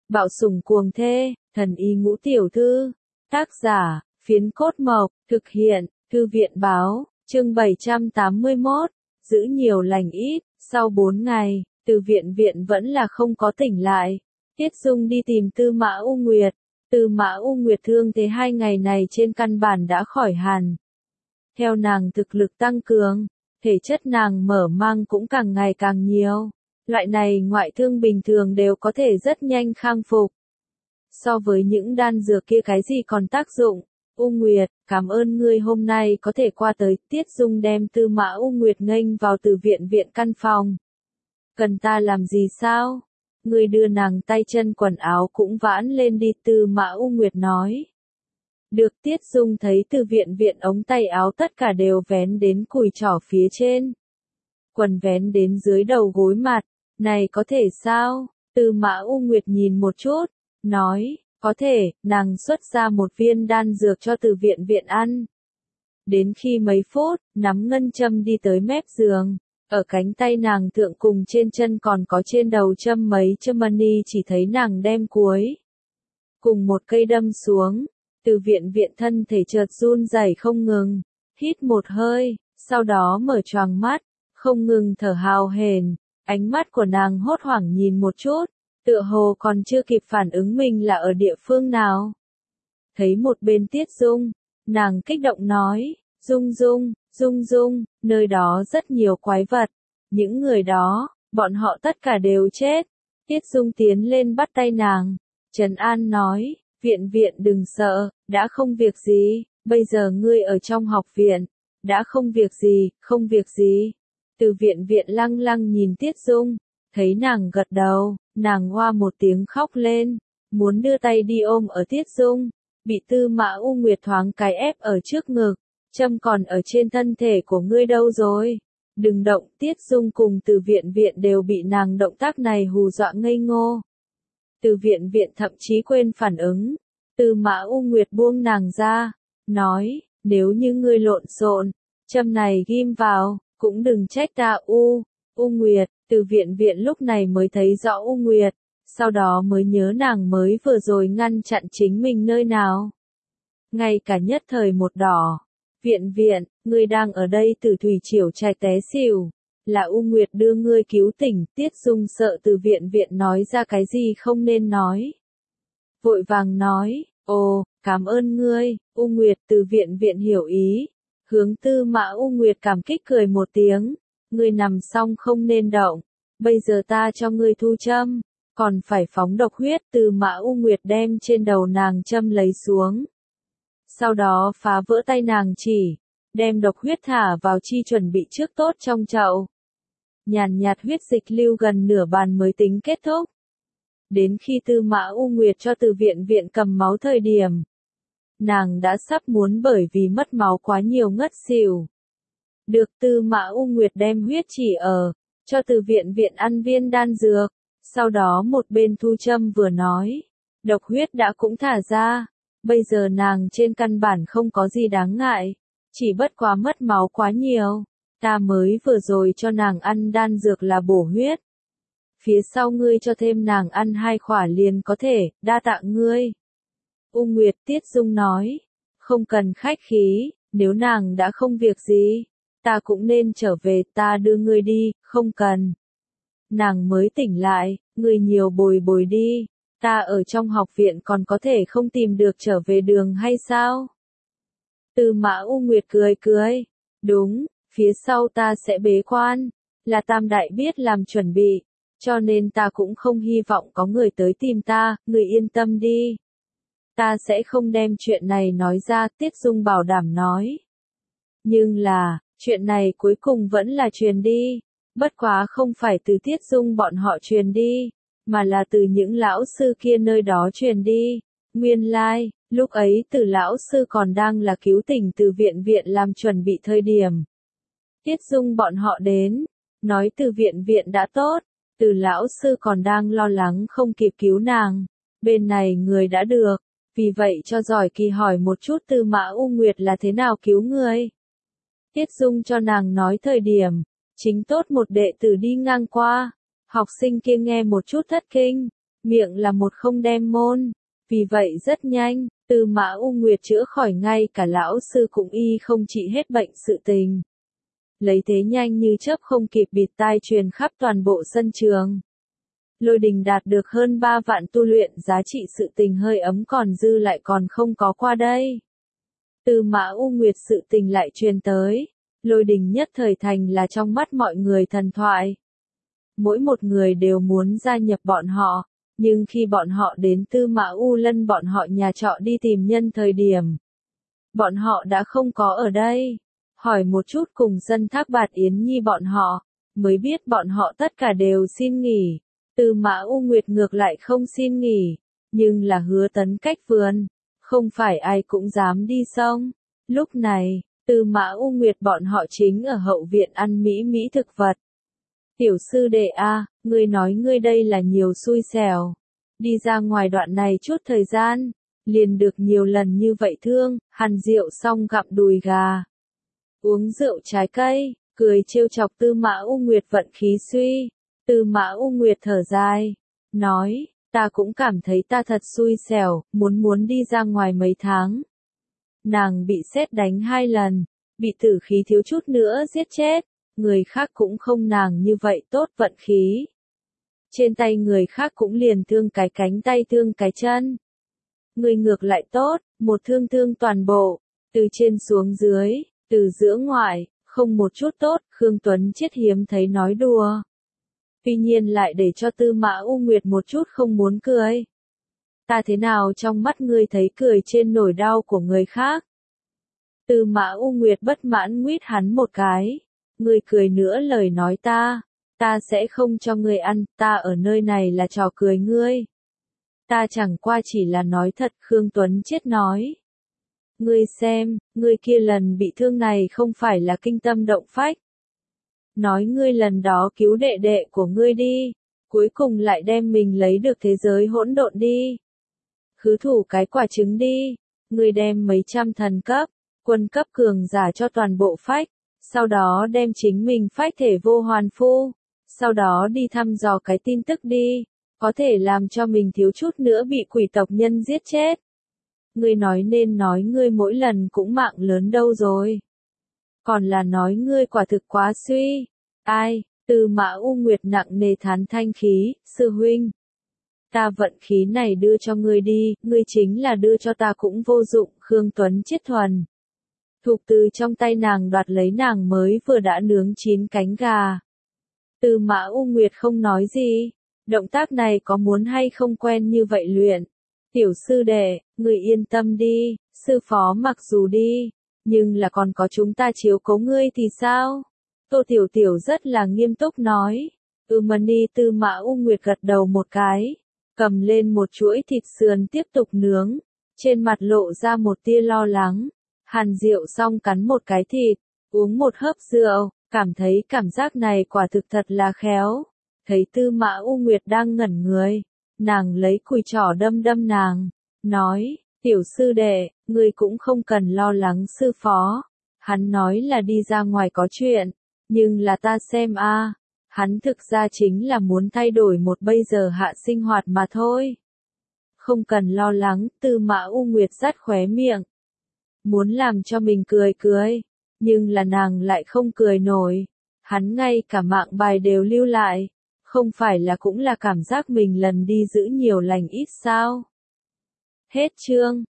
Bạo sủng cuồng thê, thần y ngũ tiểu thư. Tác giả, Phiến Cốt Mộc, thực hiện, Thư viện báo, chương 781, giữ nhiều lành ít, sau 4 ngày, Từ viện viện vẫn là không có tỉnh lại. Tiết Dung đi tìm Tư Mã U Nguyệt. Tư Mã U Nguyệt thương thế 2 ngày này trên căn bản đã khỏi hẳn. Theo nàng thực lực tăng cường, thể chất nàng mở mang cũng càng ngày càng nhiều. Loại này ngoại thương bình thường đều có thể rất nhanh khang phục. So với những đan dược kia cái gì còn tác dụng. U Nguyệt, cảm ơn ngươi hôm nay có thể qua tới. Tiết Dung đem Tư Mã U Nguyệt nghênh vào Từ viện viện căn phòng. Cần ta làm gì sao? Ngươi đưa nàng tay chân quần áo cũng vãn lên đi, Tư Mã U Nguyệt nói. Được. Tiết Dung thấy Từ viện viện ống tay áo tất cả đều vén đến cùi trỏ phía trên. Quần vén đến dưới đầu gối mặt. Này có thể sao? Tư Mã U Nguyệt nhìn một chút, nói, có thể. Nàng xuất ra một viên đan dược cho Từ viện viện ăn. Đến khi mấy phút, nắm ngân châm đi tới mép giường. Ở cánh tay nàng thượng cùng trên chân còn có trên đầu châm mấy châm mani, chỉ thấy nàng đem cuối cùng một cây đâm xuống. Từ viện viện thân thể chợt run rẩy không ngừng, hít một hơi, sau đó mở choàng mắt, không ngừng thở hào hển. Ánh mắt của nàng hốt hoảng nhìn một chút, tựa hồ còn chưa kịp phản ứng mình là ở địa phương nào. Thấy một bên Tiết Dung, nàng kích động nói, Dung, nơi đó rất nhiều quái vật. Những người đó, bọn họ tất cả đều chết. Tiết Dung tiến lên bắt tay nàng, trấn an nói, viện viện đừng sợ, đã không việc gì, bây giờ ngươi ở trong học viện, đã không việc gì. Từ viện viện lăng lăng nhìn Tiết Dung, thấy nàng gật đầu, nàng hoa một tiếng khóc lên, muốn đưa tay đi ôm ở Tiết Dung, bị Tư Mã U Nguyệt thoáng cái ép ở trước ngực, châm còn ở trên thân thể của ngươi đâu rồi? Đừng động. Tiết Dung cùng Từ viện viện đều bị nàng động tác này hù dọa ngây ngô. Từ viện viện thậm chí quên phản ứng. Tư Mã U Nguyệt buông nàng ra, nói, nếu như ngươi lộn xộn, châm này ghim vào, cũng đừng trách ta. U Nguyệt. Từ viện viện lúc này mới thấy rõ U Nguyệt, sau đó mới nhớ nàng mới vừa rồi ngăn chặn chính mình nơi nào. Ngay cả nhất thời một đỏ. Viện viện, ngươi đang ở đây. Từ thủy triều trai té xỉu, là U Nguyệt đưa ngươi cứu tỉnh. Tiết Dung sợ Từ viện viện nói ra cái gì không nên nói, vội vàng nói, ồ, cảm ơn ngươi, U Nguyệt. Từ viện viện hiểu ý, hướng Tư Mã U Nguyệt cảm kích cười một tiếng, ngươi nằm xong không nên động, bây giờ ta cho ngươi thu châm, còn phải phóng độc huyết. Tư Mã U Nguyệt đem trên đầu nàng châm lấy xuống, sau đó phá vỡ tay nàng chỉ, đem độc huyết thả vào chi chuẩn bị trước tốt trong chậu. Nhàn nhạt huyết dịch lưu gần nửa bàn mới tính kết thúc. Đến khi Tư Mã U Nguyệt cho Từ viện viện cầm máu thời điểm, nàng đã sắp muốn bởi vì mất máu quá nhiều ngất xỉu. Được. Tư Mã U Nguyệt đem huyết chỉ cho Từ viện viện ăn viên đan dược, sau đó một bên thu châm vừa nói, độc huyết đã cũng thả ra, bây giờ nàng trên căn bản không có gì đáng ngại, chỉ bất quá mất máu quá nhiều, ta mới vừa rồi cho nàng ăn đan dược là bổ huyết. Phía sau ngươi cho thêm nàng ăn 2 khỏa liền có thể, đa tạ ngươi. U Nguyệt. Tiết Dung nói, không cần khách khí, nếu nàng đã không việc gì, ta cũng nên trở về, ta đưa ngươi đi. Không cần. Nàng mới tỉnh lại, ngươi nhiều bồi đi, ta ở trong học viện còn có thể không tìm được trở về đường hay sao? Tư Mã U Nguyệt cười, đúng, phía sau ta sẽ bế quan, là Tam Đại biết làm chuẩn bị, cho nên ta cũng không hy vọng có người tới tìm ta, ngươi yên tâm đi. Ta sẽ không đem chuyện này nói ra. Tiết Dung bảo đảm nói. Nhưng là, chuyện này cuối cùng vẫn là truyền đi, bất quá không phải từ Tiết Dung bọn họ truyền đi, mà là từ những lão sư kia nơi đó truyền đi. Nguyên lai, lúc ấy Từ lão sư còn đang là cứu tỉnh Từ viện viện làm chuẩn bị thời điểm. Tiết Dung bọn họ đến, nói Từ viện viện đã tốt, Từ lão sư còn đang lo lắng không kịp cứu nàng, bên này người đã được, vì vậy cho giỏi kỳ hỏi một chút Tư Mã U Nguyệt là thế nào cứu người. Tiết Dung cho nàng nói thời điểm, chính tốt một đệ tử đi ngang qua, học sinh kia nghe một chút thất kinh, miệng là một không đem môn. Vì vậy rất nhanh, Tư Mã U Nguyệt chữa khỏi ngay cả lão sư cũng y không trị hết bệnh sự tình. Lấy thế nhanh như chớp không kịp bịt tai truyền khắp toàn bộ sân trường. Lôi Đình đạt được hơn 3 vạn tu luyện giá trị sự tình hơi ấm còn dư lại còn không có qua đây. Tư Mã U Nguyệt sự tình lại truyền tới. Lôi Đình nhất thời thành là trong mắt mọi người thần thoại. Mỗi một người đều muốn gia nhập bọn họ, nhưng khi bọn họ đến Tư Mã U Lân bọn họ nhà trọ đi tìm nhân thời điểm. Bọn họ đã không có ở đây. Hỏi một chút cùng dân Thác Bạt Yến Nhi bọn họ, mới biết bọn họ tất cả đều xin nghỉ. Tư Mã U Nguyệt ngược lại không xin nghỉ, nhưng là Hứa Tấn cách vườn, không phải ai cũng dám đi xong. Lúc này, Tư Mã U Nguyệt bọn họ chính ở hậu viện ăn mỹ thực vật. Tiểu sư đệ a, ngươi nói ngươi đây là nhiều xui xẻo. Đi ra ngoài đoạn này chút thời gian, liền được nhiều lần như vậy thương, hàn rượu xong gặm đùi gà. Uống rượu trái cây, cười trêu chọc Tư Mã U Nguyệt vận khí suy. Tư Mã U Nguyệt thở dài, nói, ta cũng cảm thấy ta thật xui xẻo, muốn đi ra ngoài mấy tháng. Nàng bị sét đánh 2 lần, bị tử khí thiếu chút nữa giết chết, người khác cũng không nàng như vậy tốt vận khí. Trên tay người khác cũng liền thương cái cánh tay thương cái chân. Người ngược lại tốt, một thương toàn bộ, từ trên xuống dưới, từ giữa ngoại, không một chút tốt, Khương Tuấn Chiết hiếm thấy nói đùa. Tuy nhiên lại để cho Tư Mã U Nguyệt một chút không muốn cười. Ta thế nào trong mắt ngươi thấy cười trên nỗi đau của người khác? Tư Mã U Nguyệt bất mãn nguyết hắn một cái. Ngươi cười nữa lời nói ta sẽ không cho ngươi ăn, ta ở nơi này là trò cười ngươi. Ta chẳng qua chỉ là nói thật, Khương Tuấn Chiết nói. Ngươi xem, ngươi kia lần bị thương này không phải là kinh tâm động phách. Nói ngươi lần đó cứu đệ đệ của ngươi đi, cuối cùng lại đem mình lấy được thế giới hỗn độn đi. Khứ thủ cái quả trứng đi, ngươi đem mấy trăm thần cấp, quân cấp cường giả cho toàn bộ phách, sau đó đem chính mình phách thể vô hoàn phu, sau đó đi thăm dò cái tin tức đi, có thể làm cho mình thiếu chút nữa bị quỷ tộc nhân giết chết. Ngươi nói nên nói ngươi mỗi lần cũng mạng lớn đâu rồi. Còn là nói ngươi quả thực quá suy. Ai, Tư Mã U Nguyệt nặng nề thán thanh khí, sư huynh. Ta vận khí này đưa cho ngươi đi, ngươi chính là đưa cho ta cũng vô dụng, Khương Tuấn Chiết thuần. Thục từ trong tay nàng đoạt lấy nàng mới vừa đã nướng chín cánh gà. Tư Mã U Nguyệt không nói gì, động tác này có muốn hay không quen như vậy luyện. Tiểu sư đệ, ngươi yên tâm đi, sư phó mặc dù đi, nhưng là còn có chúng ta chiếu cố ngươi thì sao? Tô Tiểu Tiểu rất là nghiêm túc nói. Mani Tư Mã U Nguyệt gật đầu một cái, cầm lên một chuỗi thịt sườn tiếp tục nướng, trên mặt lộ ra một tia lo lắng. Hàn rượu xong cắn một cái thịt, uống một hớp rượu, cảm thấy cảm giác này quả thực thật là khéo. Thấy Tư Mã U Nguyệt đang ngẩn người, nàng lấy cùi trỏ đâm nàng, nói, tiểu sư đệ, ngươi cũng không cần lo lắng sư phó. Hắn nói là đi ra ngoài có chuyện, nhưng là ta xem hắn thực ra chính là muốn thay đổi một bây giờ hạ sinh hoạt mà thôi. Không cần lo lắng, Tư Mã U Nguyệt rát khóe miệng. Muốn làm cho mình cười, nhưng là nàng lại không cười nổi. Hắn ngay cả mạng bài đều lưu lại, không phải là cũng là cảm giác mình lần đi giữ nhiều lành ít sao? Hết chương.